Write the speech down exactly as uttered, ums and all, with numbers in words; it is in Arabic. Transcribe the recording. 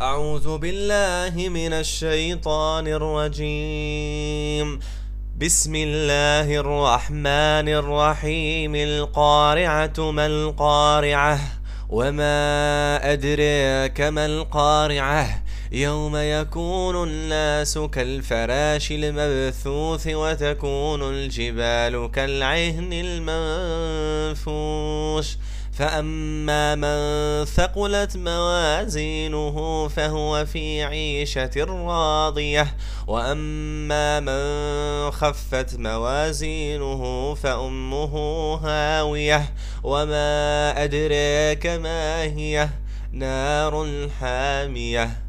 أعوذ بالله من الشيطان الرجيم. بسم الله الرحمن الرحيم. القارعة ما القارعة وما أدريك ما القارعة يوم يكون الناس كالفراش المبثوث وتكون الجبال كالعهن المنفوش فأما من ثقلت موازينه فهو في عيشة راضية وأما من خفت موازينه فأمه هاوية وما أدريك ما هي نار حامية